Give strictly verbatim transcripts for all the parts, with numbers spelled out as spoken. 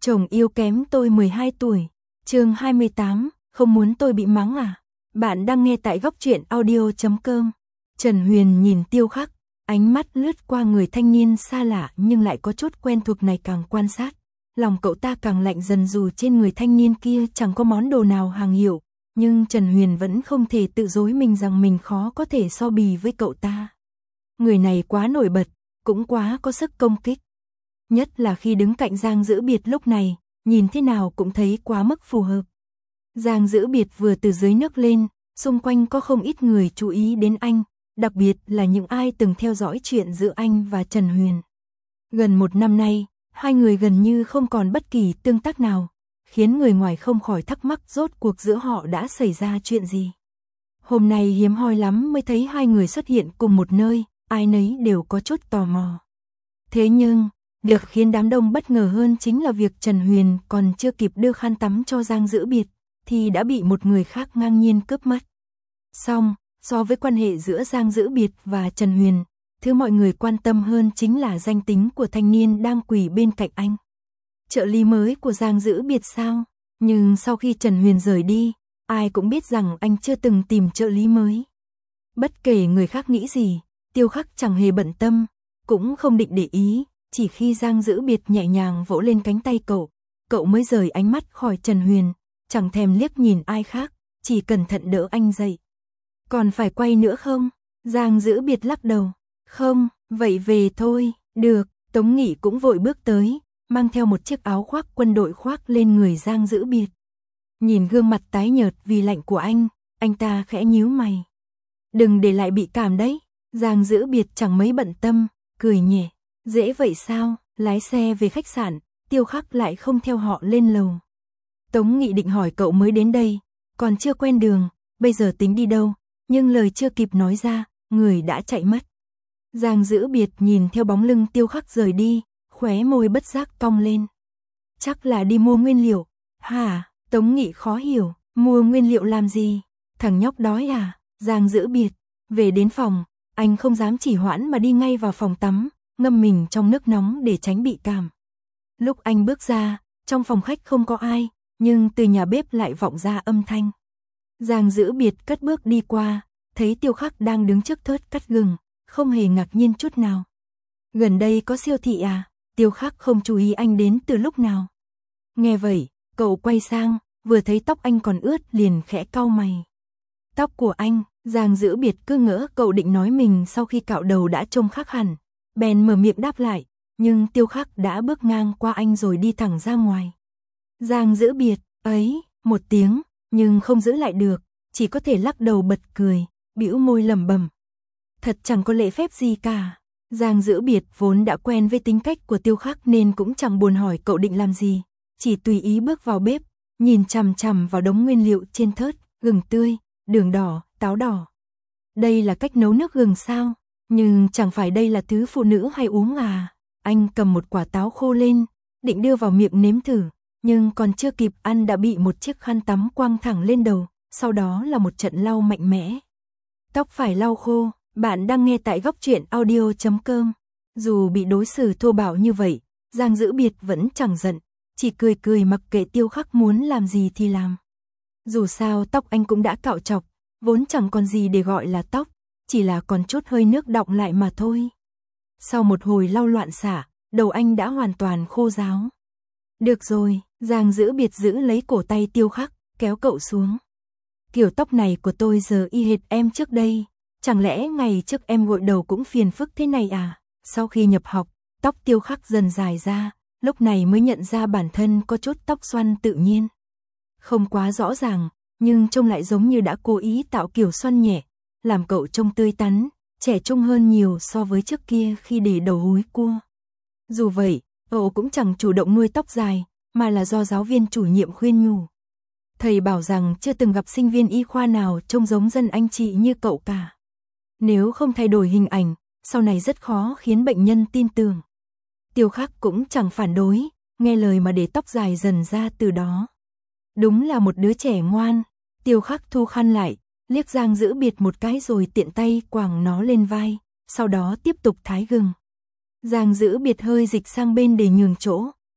Chồng yêu kém tôi mười hai tuổi. Chương hai mươi tám, không muốn tôi bị mắng à? Bạn đang nghe tại góc truyện audio chấm com. Trần Huyền nhìn Tiêu Khắc, ánh mắt lướt qua người thanh niên xa lạ nhưng lại có chút quen thuộc này, càng quan sát, lòng cậu ta càng lạnh dần. Dù trên người thanh niên kia chẳng có món đồ nào hàng hiệu, nhưng Trần Huyền vẫn không thể tự dối mình rằng mình khó có thể so bì với cậu ta. Người này quá nổi bật, cũng quá có sức công kích. Nhất là khi đứng cạnh Giang Dữ Biệt lúc này, nhìn thế nào cũng thấy quá mức phù hợp. Giang Dữ Biệt vừa từ dưới nước lên, xung quanh có không ít người chú ý đến anh, đặc biệt là những ai từng theo dõi chuyện giữa anh và Trần Huyền. Gần một năm nay, hai người gần như không còn bất kỳ tương tác nào, khiến người ngoài không khỏi thắc mắc rốt cuộc giữa họ đã xảy ra chuyện gì. Hôm nay hiếm hoi lắm mới thấy hai người xuất hiện cùng một nơi, ai nấy đều có chút tò mò. Thế nhưng, việc khiến đám đông bất ngờ hơn chính là việc Trần Huyền còn chưa kịp đưa khăn tắm cho Giang Dữ Biệt, thì đã bị một người khác ngang nhiên cướp mất. Song, so với quan hệ giữa Giang Dữ Biệt và Trần Huyền, thứ mọi người quan tâm hơn chính là danh tính của thanh niên đang quỳ bên cạnh anh. Trợ lý mới của Giang Dữ Biệt sao? Nhưng sau khi Trần Huyền rời đi, ai cũng biết rằng anh chưa từng tìm trợ lý mới. Bất kể người khác nghĩ gì, Tiêu Khắc chẳng hề bận tâm, cũng không định để ý. Chỉ khi Giang Dữ Biệt nhẹ nhàng vỗ lên cánh tay cậu, cậu mới rời ánh mắt khỏi Trần Huyền, chẳng thèm liếc nhìn ai khác, chỉ cẩn thận đỡ anh dậy. Còn phải quay nữa không? Giang Dữ Biệt lắc đầu. Không, vậy về thôi. Được. Tống Nghị cũng vội bước tới, mang theo một chiếc áo khoác quân đội khoác lên người Giang Dữ Biệt. Nhìn gương mặt tái nhợt vì lạnh của anh, anh ta khẽ nhíu mày. Đừng để lại bị cảm đấy. Giang Dữ Biệt chẳng mấy bận tâm, cười nhẹ. Dễ vậy sao? Lái xe về khách sạn, Tiêu Khắc lại không theo họ lên lầu. Tống Nghị định hỏi cậu mới đến đây, còn chưa quen đường, bây giờ tính đi đâu, nhưng lời chưa kịp nói ra, người đã chạy mất. Giang Dữ Biệt nhìn theo bóng lưng Tiêu Khắc rời đi, khóe môi bất giác cong lên. Chắc là đi mua nguyên liệu. Hả? Tống Nghị khó hiểu, mua nguyên liệu làm gì? Thằng nhóc đói à? Giang Dữ Biệt, về đến phòng, anh không dám chỉ hoãn mà đi ngay vào phòng tắm, ngâm mình trong nước nóng để tránh bị cảm. Lúc anh bước ra, trong phòng khách không có ai, nhưng từ nhà bếp lại vọng ra âm thanh. Giang Dữ Biệt cất bước đi qua, thấy Tiêu Khắc đang đứng trước thớt cắt gừng, không hề ngạc nhiên chút nào. Gần đây có siêu thị à? Tiêu Khắc không chú ý anh đến từ lúc nào. Nghe vậy, cậu quay sang, vừa thấy tóc anh còn ướt liền khẽ cau mày. Tóc của anh? Giang Dữ Biệt cứ ngỡ cậu định nói mình sau khi cạo đầu đã trông khác hẳn, bèn mở miệng đáp lại, nhưng Tiêu Khắc đã bước ngang qua anh rồi đi thẳng ra ngoài. Giang Dữ Biệt, ấy, một tiếng, nhưng không giữ lại được, chỉ có thể lắc đầu bật cười, bĩu môi lẩm bẩm. Thật chẳng có lễ phép gì cả. Giang Dữ Biệt vốn đã quen với tính cách của Tiêu Khắc nên cũng chẳng buồn hỏi cậu định làm gì, chỉ tùy ý bước vào bếp, nhìn chằm chằm vào đống nguyên liệu trên thớt, gừng tươi, đường đỏ, táo đỏ. Đây là cách nấu nước gừng sao? Nhưng chẳng phải đây là thứ phụ nữ hay uống à? Anh cầm một quả táo khô lên, định đưa vào miệng nếm thử, nhưng còn chưa kịp ăn đã bị một chiếc khăn tắm quăng thẳng lên đầu, sau đó là một trận lau mạnh mẽ. Tóc phải lau khô, bạn đang nghe tại góc truyện audio chấm com. Dù bị đối xử thô bạo như vậy, Giang Dữ Biệt vẫn chẳng giận, chỉ cười cười mặc kệ Tiêu Khắc muốn làm gì thì làm. Dù sao tóc anh cũng đã cạo chọc, vốn chẳng còn gì để gọi là tóc, chỉ là còn chút hơi nước đọng lại mà thôi. Sau một hồi lau loạn xả, đầu anh đã hoàn toàn khô ráo. Được rồi, Giang Dữ Biệt giữ lấy cổ tay Tiêu Khắc, kéo cậu xuống. Kiểu tóc này của tôi giờ y hệt em trước đây, chẳng lẽ ngày trước em gội đầu cũng phiền phức thế này à? Sau khi nhập học, tóc Tiêu Khắc dần dài ra, lúc này mới nhận ra bản thân có chút tóc xoăn tự nhiên. Không quá rõ ràng, nhưng trông lại giống như đã cố ý tạo kiểu xoăn nhẹ, làm cậu trông tươi tắn, trẻ trung hơn nhiều so với trước kia khi để đầu húi cua. Dù vậy, cậu cũng chẳng chủ động nuôi tóc dài, mà là do giáo viên chủ nhiệm khuyên nhủ. Thầy bảo rằng chưa từng gặp sinh viên y khoa nào trông giống dân anh chị như cậu cả. Nếu không thay đổi hình ảnh, sau này rất khó khiến bệnh nhân tin tưởng. Tiêu Khắc cũng chẳng phản đối, nghe lời mà để tóc dài dần ra từ đó. Đúng là một đứa trẻ ngoan. Tiêu Khắc thu khăn lại, liếc Giang Dữ Biệt một cái rồi tiện tay quàng nó lên vai, sau đó tiếp tục thái gừng. Giang Dữ Biệt hơi dịch sang bên để nhường chỗ,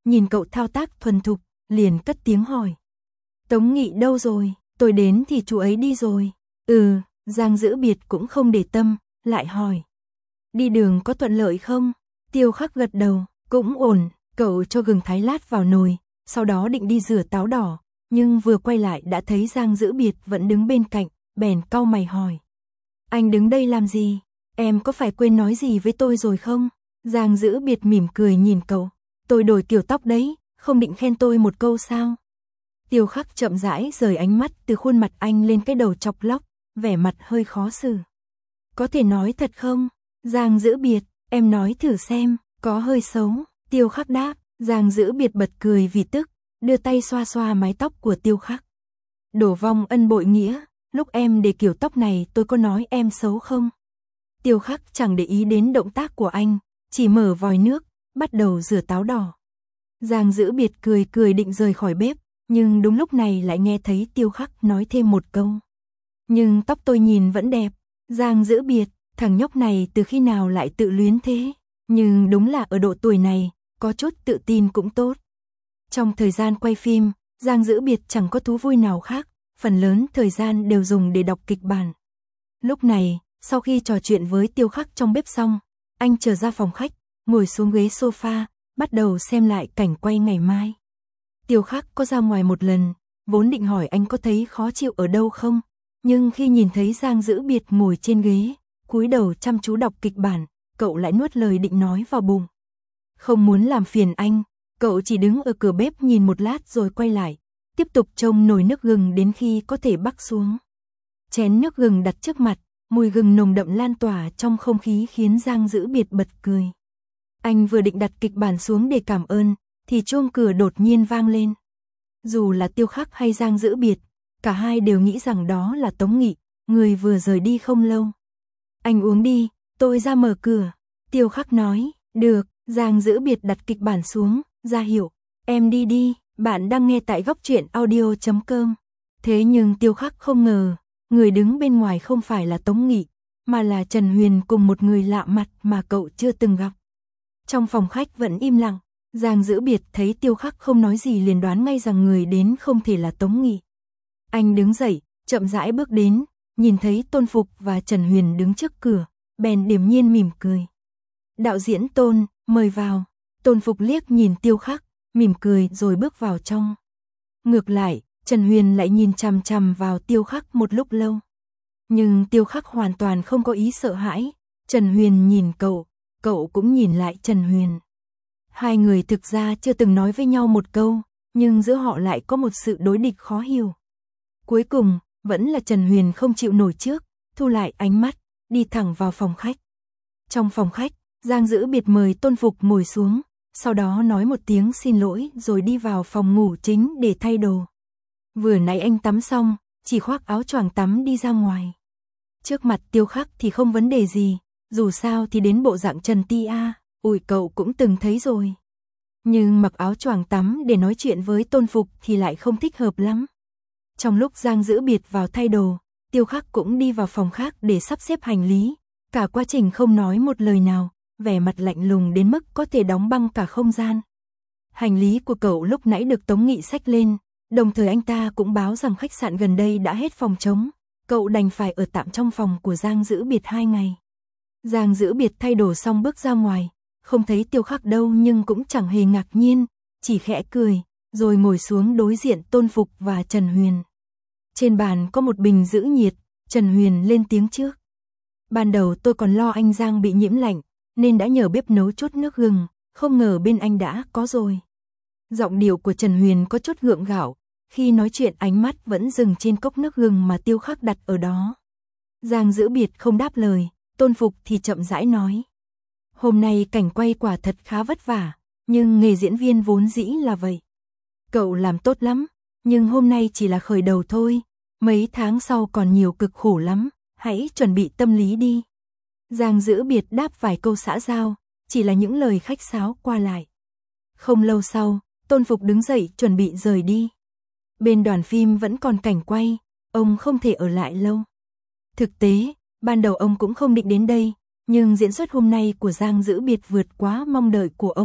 nhìn cậu thao tác thuần thục, liền cất tiếng hỏi. Tống Nghị đâu rồi? Tôi đến thì chú ấy đi rồi. Ừ, Giang Dữ Biệt cũng không để tâm, lại hỏi. Đi đường có thuận lợi không? Tiêu Khắc gật đầu, cũng ổn, cậu cho gừng thái lát vào nồi, sau đó định đi rửa táo đỏ, nhưng vừa quay lại đã thấy Giang Dữ Biệt vẫn đứng bên cạnh, bèn cau mày hỏi. Anh đứng đây làm gì? Em có phải quên nói gì với tôi rồi không? Giang Dữ Biệt mỉm cười nhìn cậu. Tôi đổi kiểu tóc đấy, không định khen tôi một câu sao? Tiêu Khắc chậm rãi rời ánh mắt từ khuôn mặt anh lên cái đầu chọc lóc, vẻ mặt hơi khó xử. Có thể nói thật không? Giang Dữ Biệt, em nói thử xem, có hơi xấu. Tiêu Khắc đáp. Giang Dữ Biệt bật cười vì tức, đưa tay xoa xoa mái tóc của Tiêu Khắc. Đổ vong ân bội nghĩa, lúc em để kiểu tóc này tôi có nói em xấu không? Tiêu Khắc chẳng để ý đến động tác của anh, chỉ mở vòi nước, bắt đầu rửa táo đỏ. Giang Dữ Biệt cười cười định rời khỏi bếp, nhưng đúng lúc này lại nghe thấy Tiêu Khắc nói thêm một câu. Nhưng tóc tôi nhìn vẫn đẹp. Giang Dữ Biệt, thằng nhóc này từ khi nào lại tự luyến thế? Nhưng đúng là ở độ tuổi này, có chút tự tin cũng tốt. Trong thời gian quay phim, Giang Dữ Biệt chẳng có thú vui nào khác, phần lớn thời gian đều dùng để đọc kịch bản. Lúc này, sau khi trò chuyện với Tiêu Khắc trong bếp xong, anh trở ra phòng khách, ngồi xuống ghế sofa, bắt đầu xem lại cảnh quay ngày mai. Tiêu Khắc có ra ngoài một lần, vốn định hỏi anh có thấy khó chịu ở đâu không, nhưng khi nhìn thấy Giang Dữ Biệt ngồi trên ghế, cúi đầu chăm chú đọc kịch bản, cậu lại nuốt lời định nói vào bụng. Không muốn làm phiền anh, cậu chỉ đứng ở cửa bếp nhìn một lát rồi quay lại, tiếp tục trông nồi nước gừng đến khi có thể bắc xuống. Chén nước gừng đặt trước mặt, mùi gừng nồng đậm lan tỏa trong không khí khiến Giang Dữ Biệt bật cười. Anh vừa định đặt kịch bản xuống để cảm ơn, thì chuông cửa đột nhiên vang lên. Dù là Tiêu Khắc hay Giang Dữ Biệt, cả hai đều nghĩ rằng đó là Tống Nghị, người vừa rời đi không lâu. Anh uống đi, tôi ra mở cửa. Tiêu Khắc nói, được. Giang Dữ Biệt đặt kịch bản xuống, ra hiệu. Em đi đi, bạn đang nghe tại góc truyện audio chấm com. Thế nhưng Tiêu Khắc không ngờ, người đứng bên ngoài không phải là Tống Nghị, mà là Trần Huyền cùng một người lạ mặt mà cậu chưa từng gặp. Trong phòng khách vẫn im lặng, Giang Dữ Biệt thấy Tiêu Khắc không nói gì liền đoán ngay rằng người đến không thể là Tống Nghị. Anh đứng dậy, chậm rãi bước đến, nhìn thấy Tôn Phục và Trần Huyền đứng trước cửa, bèn điềm nhiên mỉm cười. Đạo diễn Tôn, mời vào. Tôn Phục liếc nhìn Tiêu Khắc, mỉm cười rồi bước vào trong. Ngược lại, Trần Huyền lại nhìn chằm chằm vào Tiêu Khắc một lúc lâu. Nhưng Tiêu Khắc hoàn toàn không có ý sợ hãi. Trần Huyền nhìn cậu, cậu cũng nhìn lại Trần Huyền. Hai người thực ra chưa từng nói với nhau một câu, nhưng giữa họ lại có một sự đối địch khó hiểu. Cuối cùng, vẫn là Trần Huyền không chịu nổi trước, thu lại ánh mắt, đi thẳng vào phòng khách. Trong phòng khách, Giang Dữ Biệt mời Tôn Phục ngồi xuống, sau đó nói một tiếng xin lỗi rồi đi vào phòng ngủ chính để thay đồ. Vừa nãy anh tắm xong, chỉ khoác áo choàng tắm đi ra ngoài. Trước mặt Tiêu Khắc thì không vấn đề gì, dù sao thì đến bộ dạng Trần Ti A, ủi cậu cũng từng thấy rồi. Nhưng mặc áo choàng tắm để nói chuyện với Tôn Phục thì lại không thích hợp lắm. Trong lúc Giang Dữ Biệt vào thay đồ, Tiêu Khắc cũng đi vào phòng khác để sắp xếp hành lý, cả quá trình không nói một lời nào, vẻ mặt lạnh lùng đến mức có thể đóng băng cả không gian. Hành lý của cậu lúc nãy được Tống Nghị xách lên, đồng thời anh ta cũng báo rằng khách sạn gần đây đã hết phòng trống, cậu đành phải ở tạm trong phòng của Giang Dữ Biệt hai ngày. Giang Dữ Biệt thay đồ xong bước ra ngoài, không thấy Tiêu Khắc đâu nhưng cũng chẳng hề ngạc nhiên, chỉ khẽ cười, rồi ngồi xuống đối diện Tôn Phục và Trần Huyền. Trên bàn có một bình giữ nhiệt, Trần Huyền lên tiếng trước. Ban đầu tôi còn lo anh Giang bị nhiễm lạnh, nên đã nhờ bếp nấu chút nước gừng, không ngờ bên anh đã có rồi. Giọng điệu của Trần Huyền có chút gượng gạo, khi nói chuyện ánh mắt vẫn dừng trên cốc nước gừng mà Tiêu Khắc đặt ở đó. Giang Dữ Biệt không đáp lời, Tôn Phục thì chậm rãi nói. Hôm nay cảnh quay quả thật khá vất vả, nhưng nghề diễn viên vốn dĩ là vậy. Cậu làm tốt lắm, nhưng hôm nay chỉ là khởi đầu thôi, mấy tháng sau còn nhiều cực khổ lắm, hãy chuẩn bị tâm lý đi. Giang Dữ Biệt đáp vài câu xã giao, chỉ là những lời khách sáo qua lại. Không lâu sau, Tôn Phục đứng dậy chuẩn bị rời đi. Bên đoàn phim vẫn còn cảnh quay, ông không thể ở lại lâu. Thực tế, ban đầu ông cũng không định đến đây, nhưng diễn xuất hôm nay của Giang Dữ Biệt vượt quá mong đợi của ông,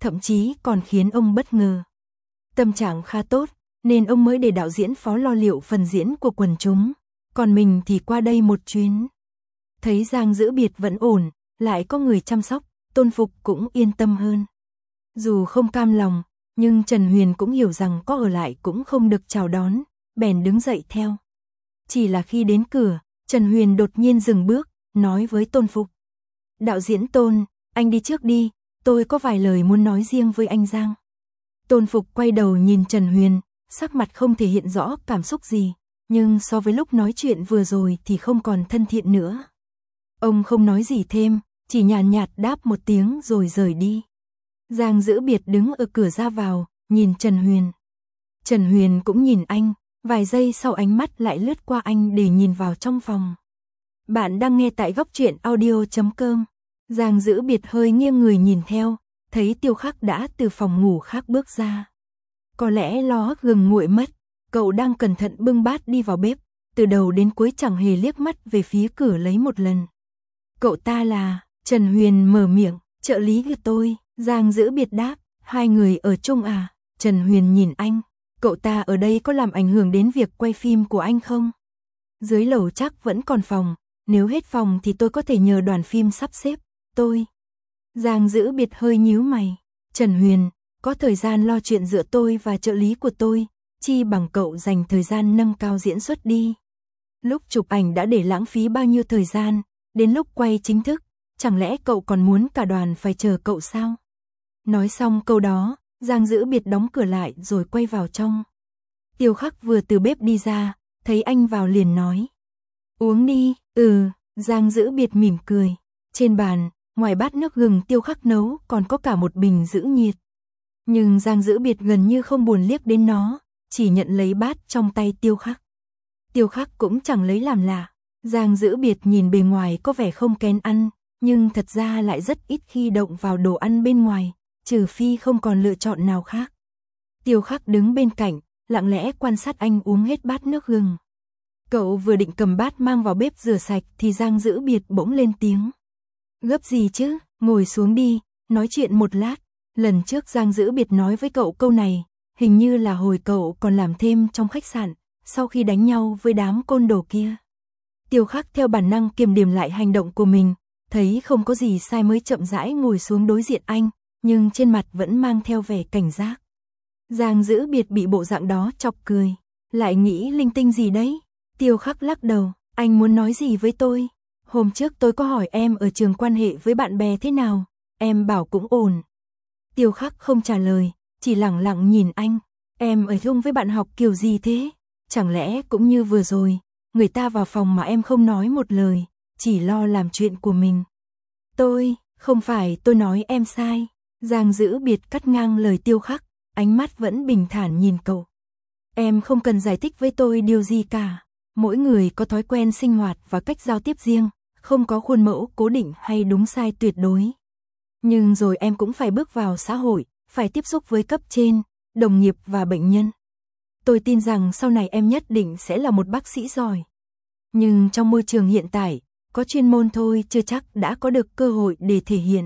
thậm chí còn khiến ông bất ngờ. Tâm trạng khá tốt, nên ông mới để đạo diễn Phó lo liệu phần diễn của quần chúng, còn mình thì qua đây một chuyến. Thấy Giang Dữ Biệt vẫn ổn, lại có người chăm sóc, Tôn Phục cũng yên tâm hơn. Dù không cam lòng, nhưng Trần Huyền cũng hiểu rằng có ở lại cũng không được chào đón, bèn đứng dậy theo. Chỉ là khi đến cửa, Trần Huyền đột nhiên dừng bước, nói với Tôn Phục. Đạo diễn Tôn, anh đi trước đi, tôi có vài lời muốn nói riêng với anh Giang. Tôn Phục quay đầu nhìn Trần Huyền, sắc mặt không thể hiện rõ cảm xúc gì, nhưng so với lúc nói chuyện vừa rồi thì không còn thân thiện nữa. Ông không nói gì thêm, chỉ nhàn nhạt đáp một tiếng rồi rời đi. Giang Dữ Biệt đứng ở cửa ra vào, nhìn Trần Huyền. Trần Huyền cũng nhìn anh, vài giây sau ánh mắt lại lướt qua anh để nhìn vào trong phòng. Bạn đang nghe tại góc truyện audio chấm com. Giang Dữ Biệt hơi nghiêng người nhìn theo, thấy Tiêu Khắc đã từ phòng ngủ khác bước ra. Có lẽ lo gừng nguội mất, cậu đang cẩn thận bưng bát đi vào bếp, từ đầu đến cuối chẳng hề liếc mắt về phía cửa lấy một lần. Cậu ta là, Trần Huyền mở miệng, trợ lý của tôi. Giang Dữ Biệt đáp, hai người ở chung à? Trần Huyền nhìn anh, cậu ta ở đây có làm ảnh hưởng đến việc quay phim của anh không? Dưới lầu chắc vẫn còn phòng, nếu hết phòng thì tôi có thể nhờ đoàn phim sắp xếp, tôi. Giang Dữ Biệt hơi nhíu mày, Trần Huyền, có thời gian lo chuyện giữa tôi và trợ lý của tôi, chi bằng cậu dành thời gian nâng cao diễn xuất đi. Lúc chụp ảnh đã để lãng phí bao nhiêu thời gian, đến lúc quay chính thức, chẳng lẽ cậu còn muốn cả đoàn phải chờ cậu sao? Nói xong câu đó, Giang Dữ Biệt đóng cửa lại rồi quay vào trong. Tiêu Khắc vừa từ bếp đi ra, thấy anh vào liền nói. Uống đi, ừ, Giang Dữ Biệt mỉm cười. Trên bàn, ngoài bát nước gừng Tiêu Khắc nấu còn có cả một bình giữ nhiệt. Nhưng Giang Dữ Biệt gần như không buồn liếc đến nó, chỉ nhận lấy bát trong tay Tiêu Khắc. Tiêu Khắc cũng chẳng lấy làm lạ. Giang Dữ Biệt nhìn bề ngoài có vẻ không kén ăn, nhưng thật ra lại rất ít khi động vào đồ ăn bên ngoài, trừ phi không còn lựa chọn nào khác. Tiêu Khắc đứng bên cạnh, lặng lẽ quan sát anh uống hết bát nước gừng. Cậu vừa định cầm bát mang vào bếp rửa sạch thì Giang Dữ Biệt bỗng lên tiếng. Gấp gì chứ, ngồi xuống đi, nói chuyện một lát. Lần trước Giang Dữ Biệt nói với cậu câu này, hình như là hồi cậu còn làm thêm trong khách sạn, sau khi đánh nhau với đám côn đồ kia. Tiêu Khắc theo bản năng kiềm điểm lại hành động của mình, thấy không có gì sai mới chậm rãi ngồi xuống đối diện anh, nhưng trên mặt vẫn mang theo vẻ cảnh giác. Giang Dữ Biệt bị bộ dạng đó chọc cười, lại nghĩ linh tinh gì đấy. Tiêu Khắc lắc đầu, anh muốn nói gì với tôi? Hôm trước tôi có hỏi em ở trường quan hệ với bạn bè thế nào, em bảo cũng ổn. Tiêu Khắc không trả lời, chỉ lặng lặng nhìn anh. Em ở chung với bạn học kiểu gì thế? Chẳng lẽ cũng như vừa rồi, người ta vào phòng mà em không nói một lời, chỉ lo làm chuyện của mình. Tôi, không phải tôi nói em sai. Giang Dữ Biệt cắt ngang lời Tiêu Khắc, ánh mắt vẫn bình thản nhìn cậu. Em không cần giải thích với tôi điều gì cả. Mỗi người có thói quen sinh hoạt và cách giao tiếp riêng, không có khuôn mẫu cố định hay đúng sai tuyệt đối. Nhưng rồi em cũng phải bước vào xã hội, phải tiếp xúc với cấp trên, đồng nghiệp và bệnh nhân. Tôi tin rằng sau này em nhất định sẽ là một bác sĩ giỏi. Nhưng trong môi trường hiện tại, có chuyên môn thôi chưa chắc đã có được cơ hội để thể hiện.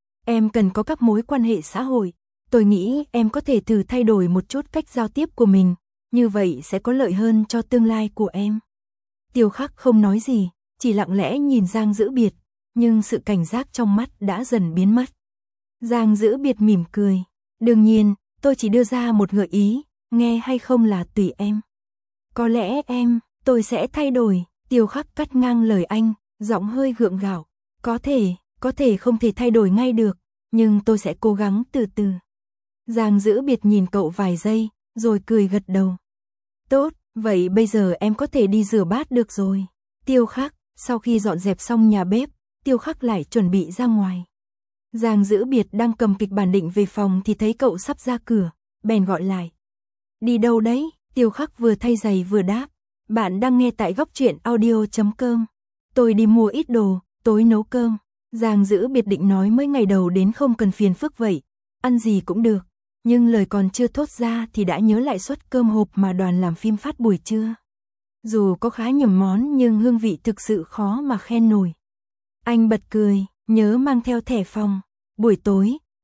Em cần có các mối quan hệ xã hội. Tôi nghĩ em có thể thử thay đổi một chút cách giao tiếp của mình, như vậy sẽ có lợi hơn cho tương lai của em. Tiêu Khắc không nói gì, chỉ lặng lẽ nhìn Giang Dữ Biệt, nhưng sự cảnh giác trong mắt đã dần biến mất. Giang Dữ Biệt mỉm cười, đương nhiên, tôi chỉ đưa ra một gợi ý, nghe hay không là tùy em. Có lẽ em, tôi sẽ thay đổi. Tiêu Khắc cắt ngang lời anh, giọng hơi gượng gạo. Có thể, có thể không thể thay đổi ngay được, nhưng tôi sẽ cố gắng từ từ. Giang Dữ Biệt nhìn cậu vài giây, rồi cười gật đầu. Tốt, vậy bây giờ em có thể đi rửa bát được rồi. Tiêu Khắc, sau khi dọn dẹp xong nhà bếp, Tiêu Khắc lại chuẩn bị ra ngoài. Giang Dữ Biệt đang cầm kịch bản định về phòng thì thấy cậu sắp ra cửa, bèn gọi lại. Đi đâu đấy? Tiêu Khắc vừa thay giày vừa đáp. Bạn đang nghe tại góc truyện audio chấm com. Tôi đi mua ít đồ, tối nấu cơm. Giang Dữ Biệt định nói mới ngày đầu đến không cần phiền phức vậy, ăn gì cũng được. Nhưng lời còn chưa thốt ra thì đã nhớ lại suất cơm hộp mà đoàn làm phim phát buổi trưa. Dù có khá nhiều món nhưng hương vị thực sự khó mà khen nổi. Anh bật cười, nhớ mang theo thẻ phòng. Buổi tối,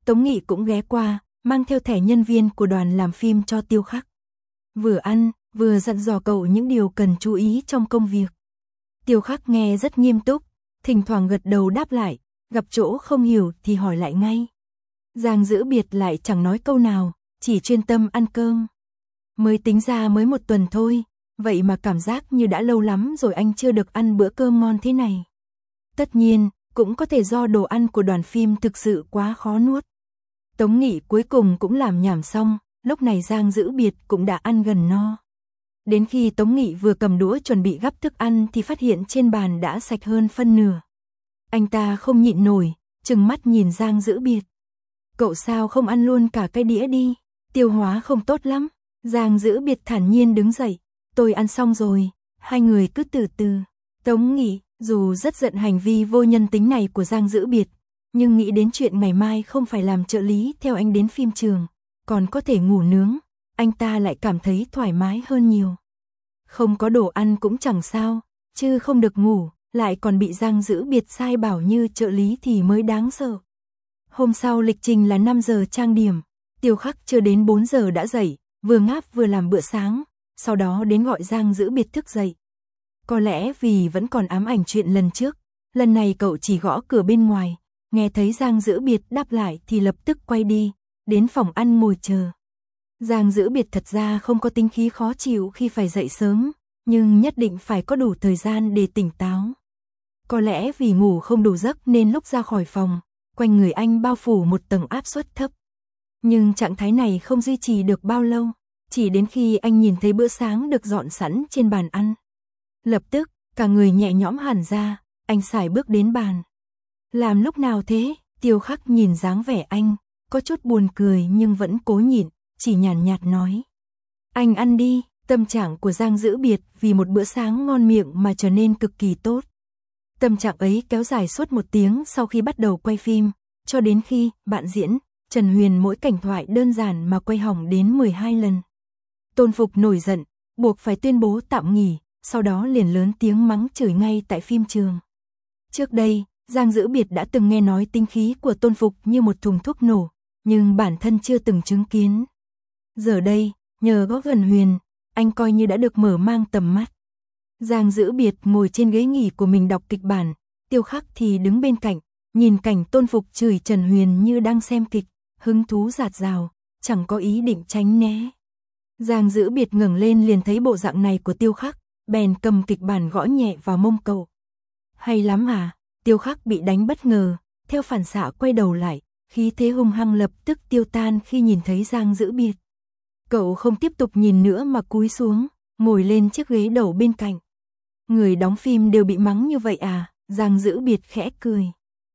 Tống Nghị cũng ghé qua, mang theo thẻ nhân viên của đoàn làm phim cho Tiêu Khắc. Vừa ăn, vừa dặn dò cậu những điều cần chú ý trong công việc. Tiêu Khắc nghe rất nghiêm túc, thỉnh thoảng gật đầu đáp lại, gặp chỗ không hiểu thì hỏi lại ngay. Giang Dữ Biệt lại chẳng nói câu nào, chỉ chuyên tâm ăn cơm. Mới tính ra mới một tuần thôi, vậy mà cảm giác như đã lâu lắm rồi anh chưa được ăn bữa cơm ngon thế này. Tất nhiên, cũng có thể do đồ ăn của đoàn phim thực sự quá khó nuốt. Tống Nghị cuối cùng cũng làm nhảm xong, lúc này Giang Dữ Biệt cũng đã ăn gần no. Đến khi Tống Nghị vừa cầm đũa chuẩn bị gắp thức ăn thì phát hiện trên bàn đã sạch hơn phân nửa. Anh ta không nhịn nổi, trừng mắt nhìn Giang Dữ Biệt. Cậu sao không ăn luôn cả cái đĩa đi, tiêu hóa không tốt lắm. Giang Dữ Biệt thản nhiên đứng dậy, tôi ăn xong rồi, hai người cứ từ từ. Tống Nghị, dù rất giận hành vi vô nhân tính này của Giang Dữ Biệt, nhưng nghĩ đến chuyện ngày mai không phải làm trợ lý theo anh đến phim trường, còn có thể ngủ nướng, anh ta lại cảm thấy thoải mái hơn nhiều. Không có đồ ăn cũng chẳng sao, chứ không được ngủ, lại còn bị Giang Dữ Biệt sai bảo như trợ lý thì mới đáng sợ. Hôm sau lịch trình là năm giờ trang điểm, Tiêu Khắc chưa đến bốn giờ đã dậy, vừa ngáp vừa làm bữa sáng, sau đó đến gọi Giang Dữ Biệt thức dậy. Có lẽ vì vẫn còn ám ảnh chuyện lần trước, lần này cậu chỉ gõ cửa bên ngoài, nghe thấy Giang Dữ Biệt đáp lại thì lập tức quay đi, đến phòng ăn ngồi chờ. Giang Dữ Biệt thật ra không có tính khí khó chịu khi phải dậy sớm, nhưng nhất định phải có đủ thời gian để tỉnh táo. Có lẽ vì ngủ không đủ giấc nên lúc ra khỏi phòng, quanh người anh bao phủ một tầng áp suất thấp. Nhưng trạng thái này không duy trì được bao lâu, chỉ đến khi anh nhìn thấy bữa sáng được dọn sẵn trên bàn ăn. Lập tức, cả người nhẹ nhõm hẳn ra, anh sải bước đến bàn. Làm lúc nào thế? Tiêu Khắc nhìn dáng vẻ anh, có chút buồn cười nhưng vẫn cố nhịn, chỉ nhàn nhạt, nhạt nói. Anh ăn đi, tâm trạng của Giang Dữ Biệt vì một bữa sáng ngon miệng mà trở nên cực kỳ tốt. Tâm trạng ấy kéo dài suốt một tiếng sau khi bắt đầu quay phim, cho đến khi bạn diễn, Trần Huyền mỗi cảnh thoại đơn giản mà quay hỏng đến mười hai lần. Tôn Phục nổi giận, buộc phải tuyên bố tạm nghỉ, sau đó liền lớn tiếng mắng chửi ngay tại phim trường. Trước đây, Giang Dữ Biệt đã từng nghe nói tính khí của Tôn Phục như một thùng thuốc nổ, nhưng bản thân chưa từng chứng kiến. Giờ đây, nhờ có gần Huyền, anh coi như đã được mở mang tầm mắt. Giang Dữ Biệt ngồi trên ghế nghỉ của mình đọc kịch bản, Tiêu Khắc thì đứng bên cạnh, nhìn cảnh Tôn Phục chửi Trần Huyền như đang xem kịch, hứng thú rạt rào, chẳng có ý định tránh né. Giang Dữ Biệt ngẩng lên liền thấy bộ dạng này của Tiêu Khắc, bèn cầm kịch bản gõ nhẹ vào mông cậu. Hay lắm à? Tiêu Khắc bị đánh bất ngờ, theo phản xạ quay đầu lại, khí thế hung hăng lập tức tiêu tan khi nhìn thấy Giang Dữ Biệt. Cậu không tiếp tục nhìn nữa mà cúi xuống, ngồi lên chiếc ghế đầu bên cạnh. Người đóng phim đều bị mắng như vậy à? Giang Dữ Biệt khẽ cười.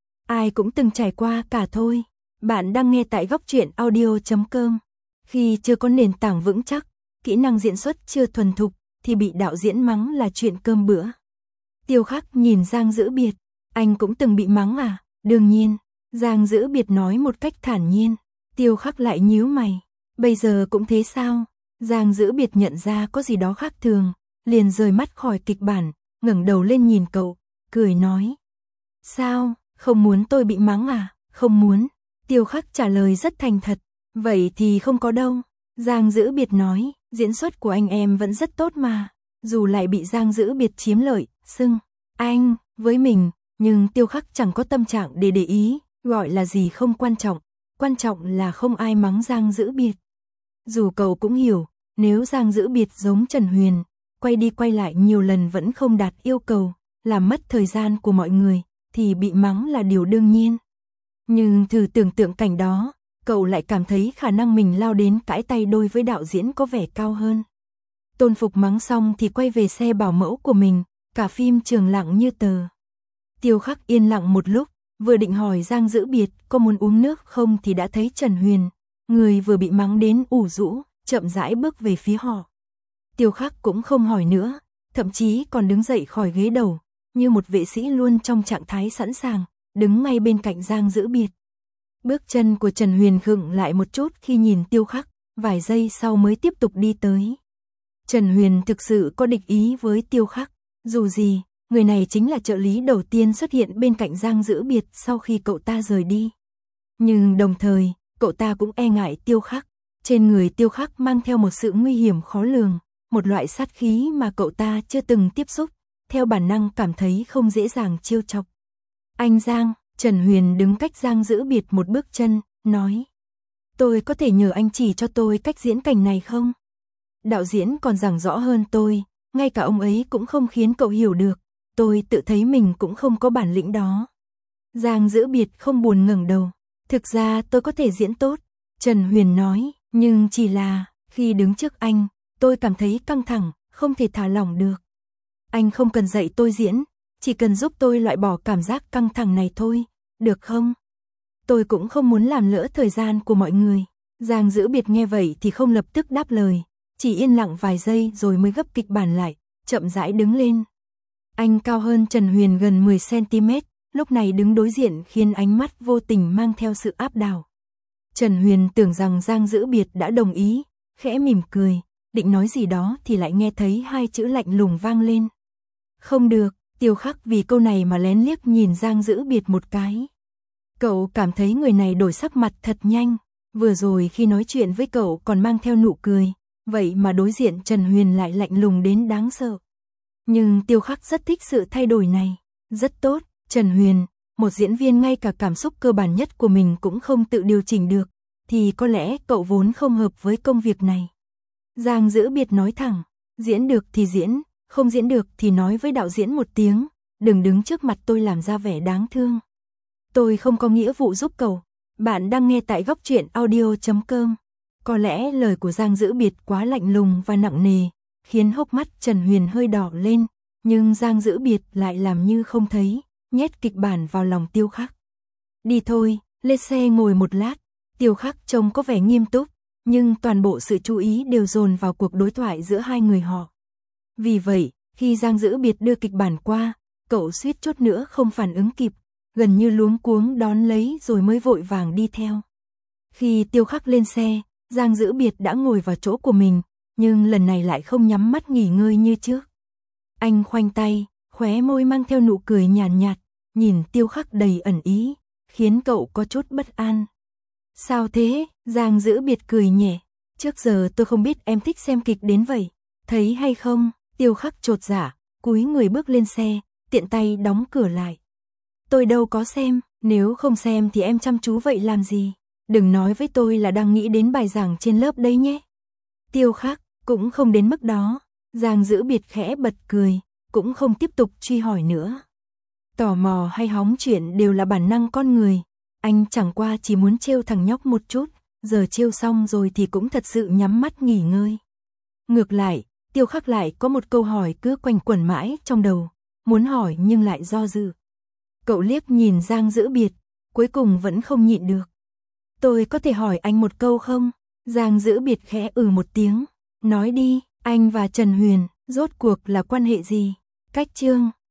Ai cũng từng trải qua cả thôi. Bạn đang nghe tại góc truyện audio chấm com. Khi chưa có nền tảng vững chắc, kỹ năng diễn xuất chưa thuần thục, thì bị đạo diễn mắng là chuyện cơm bữa. Tiêu Khắc nhìn Giang Dữ Biệt, anh cũng từng bị mắng à? Đương nhiên, Giang Dữ Biệt nói một cách thản nhiên. Tiêu Khắc lại nhíu mày, bây giờ cũng thế sao? Giang Dữ Biệt nhận ra có gì đó khác thường, liền rời mắt khỏi kịch bản, ngẩng đầu lên nhìn cậu, cười nói. Sao, không muốn tôi bị mắng à? Không muốn. Tiêu Khắc trả lời rất thành thật. Vậy thì không có đâu. Giang Dữ Biệt nói, diễn xuất của anh em vẫn rất tốt mà. Dù lại bị Giang Dữ Biệt chiếm lợi, xưng anh với mình, nhưng Tiêu Khắc chẳng có tâm trạng để để ý, gọi là gì không quan trọng, quan trọng là không ai mắng Giang Dữ Biệt. Dù cậu cũng hiểu, nếu Giang Dữ Biệt giống Trần Huyền, quay đi quay lại nhiều lần vẫn không đạt yêu cầu, làm mất thời gian của mọi người, thì bị mắng là điều đương nhiên. Nhưng thử tưởng tượng cảnh đó, cậu lại cảm thấy khả năng mình lao đến cãi tay đôi với đạo diễn có vẻ cao hơn. Tôn Phục mắng xong thì quay về xe bảo mẫu của mình, cả phim trường lặng như tờ. Tiêu Khắc yên lặng một lúc, vừa định hỏi Giang Dữ Biệt có muốn uống nước không thì đã thấy Trần Huyền, người vừa bị mắng đến ủ rũ, chậm rãi bước về phía họ. Tiêu Khắc cũng không hỏi nữa, thậm chí còn đứng dậy khỏi ghế đầu, như một vệ sĩ luôn trong trạng thái sẵn sàng, đứng ngay bên cạnh Giang Dữ Biệt. Bước chân của Trần Huyền khựng lại một chút khi nhìn Tiêu Khắc, vài giây sau mới tiếp tục đi tới. Trần Huyền thực sự có địch ý với Tiêu Khắc, dù gì, người này chính là trợ lý đầu tiên xuất hiện bên cạnh Giang Dữ Biệt sau khi cậu ta rời đi. Nhưng đồng thời, cậu ta cũng e ngại Tiêu Khắc. Trên người Tiêu Khắc mang theo một sự nguy hiểm khó lường, một loại sát khí mà cậu ta chưa từng tiếp xúc, theo bản năng cảm thấy không dễ dàng trêu chọc. Anh Giang, Trần Huyền đứng cách Giang Dữ Biệt một bước chân, nói. Tôi có thể nhờ anh chỉ cho tôi cách diễn cảnh này không? Đạo diễn còn giảng rõ hơn tôi, ngay cả ông ấy cũng không khiến cậu hiểu được. Tôi tự thấy mình cũng không có bản lĩnh đó. Giang Dữ Biệt không buồn ngẩng đầu. Thực ra tôi có thể diễn tốt, Trần Huyền nói, nhưng chỉ là, khi đứng trước anh, tôi cảm thấy căng thẳng, không thể thả lỏng được. Anh không cần dạy tôi diễn, chỉ cần giúp tôi loại bỏ cảm giác căng thẳng này thôi, được không? Tôi cũng không muốn làm lỡ thời gian của mọi người. Giang Dữ Biệt nghe vậy thì không lập tức đáp lời, chỉ yên lặng vài giây rồi mới gấp kịch bản lại, chậm rãi đứng lên. Anh cao hơn Trần Huyền gần mười xăng ti mét, lúc này đứng đối diện khiến ánh mắt vô tình mang theo sự áp đảo. Trần Huyền tưởng rằng Giang Dữ Biệt đã đồng ý, khẽ mỉm cười, định nói gì đó thì lại nghe thấy hai chữ lạnh lùng vang lên. Không được, Tiêu Khắc vì câu này mà lén liếc nhìn Giang Dữ Biệt một cái. Cậu cảm thấy người này đổi sắc mặt thật nhanh, vừa rồi khi nói chuyện với cậu còn mang theo nụ cười, vậy mà đối diện Trần Huyền lại lạnh lùng đến đáng sợ. Nhưng Tiêu Khắc rất thích sự thay đổi này, rất tốt, Trần Huyền, một diễn viên ngay cả cảm xúc cơ bản nhất của mình cũng không tự điều chỉnh được, thì có lẽ cậu vốn không hợp với công việc này. Giang Dữ Biệt nói thẳng, diễn được thì diễn, không diễn được thì nói với đạo diễn một tiếng, đừng đứng trước mặt tôi làm ra vẻ đáng thương. Tôi không có nghĩa vụ giúp cậu. Bạn đang nghe tại góc truyện audio chấm com. Có lẽ lời của Giang Dữ Biệt quá lạnh lùng và nặng nề, khiến hốc mắt Trần Huyền hơi đỏ lên, nhưng Giang Dữ Biệt lại làm như không thấy, nhét kịch bản vào lòng Tiêu Khắc. Đi thôi, lên xe ngồi một lát. Tiêu Khắc trông có vẻ nghiêm túc, nhưng toàn bộ sự chú ý đều dồn vào cuộc đối thoại giữa hai người họ. Vì vậy, khi Giang Dữ Biệt đưa kịch bản qua, cậu suýt chút nữa không phản ứng kịp, gần như luống cuống đón lấy rồi mới vội vàng đi theo. Khi Tiêu Khắc lên xe, Giang Dữ Biệt đã ngồi vào chỗ của mình, nhưng lần này lại không nhắm mắt nghỉ ngơi như trước. Anh khoanh tay, khóe môi mang theo nụ cười nhàn nhạt, nhạt, nhìn Tiêu Khắc đầy ẩn ý, khiến cậu có chút bất an. Sao thế? Giang Dữ Biệt cười nhẹ, trước giờ tôi không biết em thích xem kịch đến vậy, thấy hay không? Tiêu Khắc chột dạ, cúi người bước lên xe, tiện tay đóng cửa lại. Tôi đâu có xem, nếu không xem thì em chăm chú vậy làm gì? Đừng nói với tôi là đang nghĩ đến bài giảng trên lớp đấy nhé. Tiêu Khắc, cũng không đến mức đó. Giang Dữ Biệt khẽ bật cười, cũng không tiếp tục truy hỏi nữa. Tò mò hay hóng chuyện đều là bản năng con người. Anh chẳng qua chỉ muốn trêu thằng nhóc một chút, giờ trêu xong rồi thì cũng thật sự nhắm mắt nghỉ ngơi. Ngược lại, Tiêu Khắc lại có một câu hỏi cứ quanh quẩn mãi trong đầu, muốn hỏi nhưng lại do dự. Cậu liếc nhìn Giang Dữ Biệt, cuối cùng vẫn không nhịn được. Tôi có thể hỏi anh một câu không? Giang Dữ Biệt khẽ ừ một tiếng, nói đi, anh và Trần Huyền, rốt cuộc là quan hệ gì? Cách chương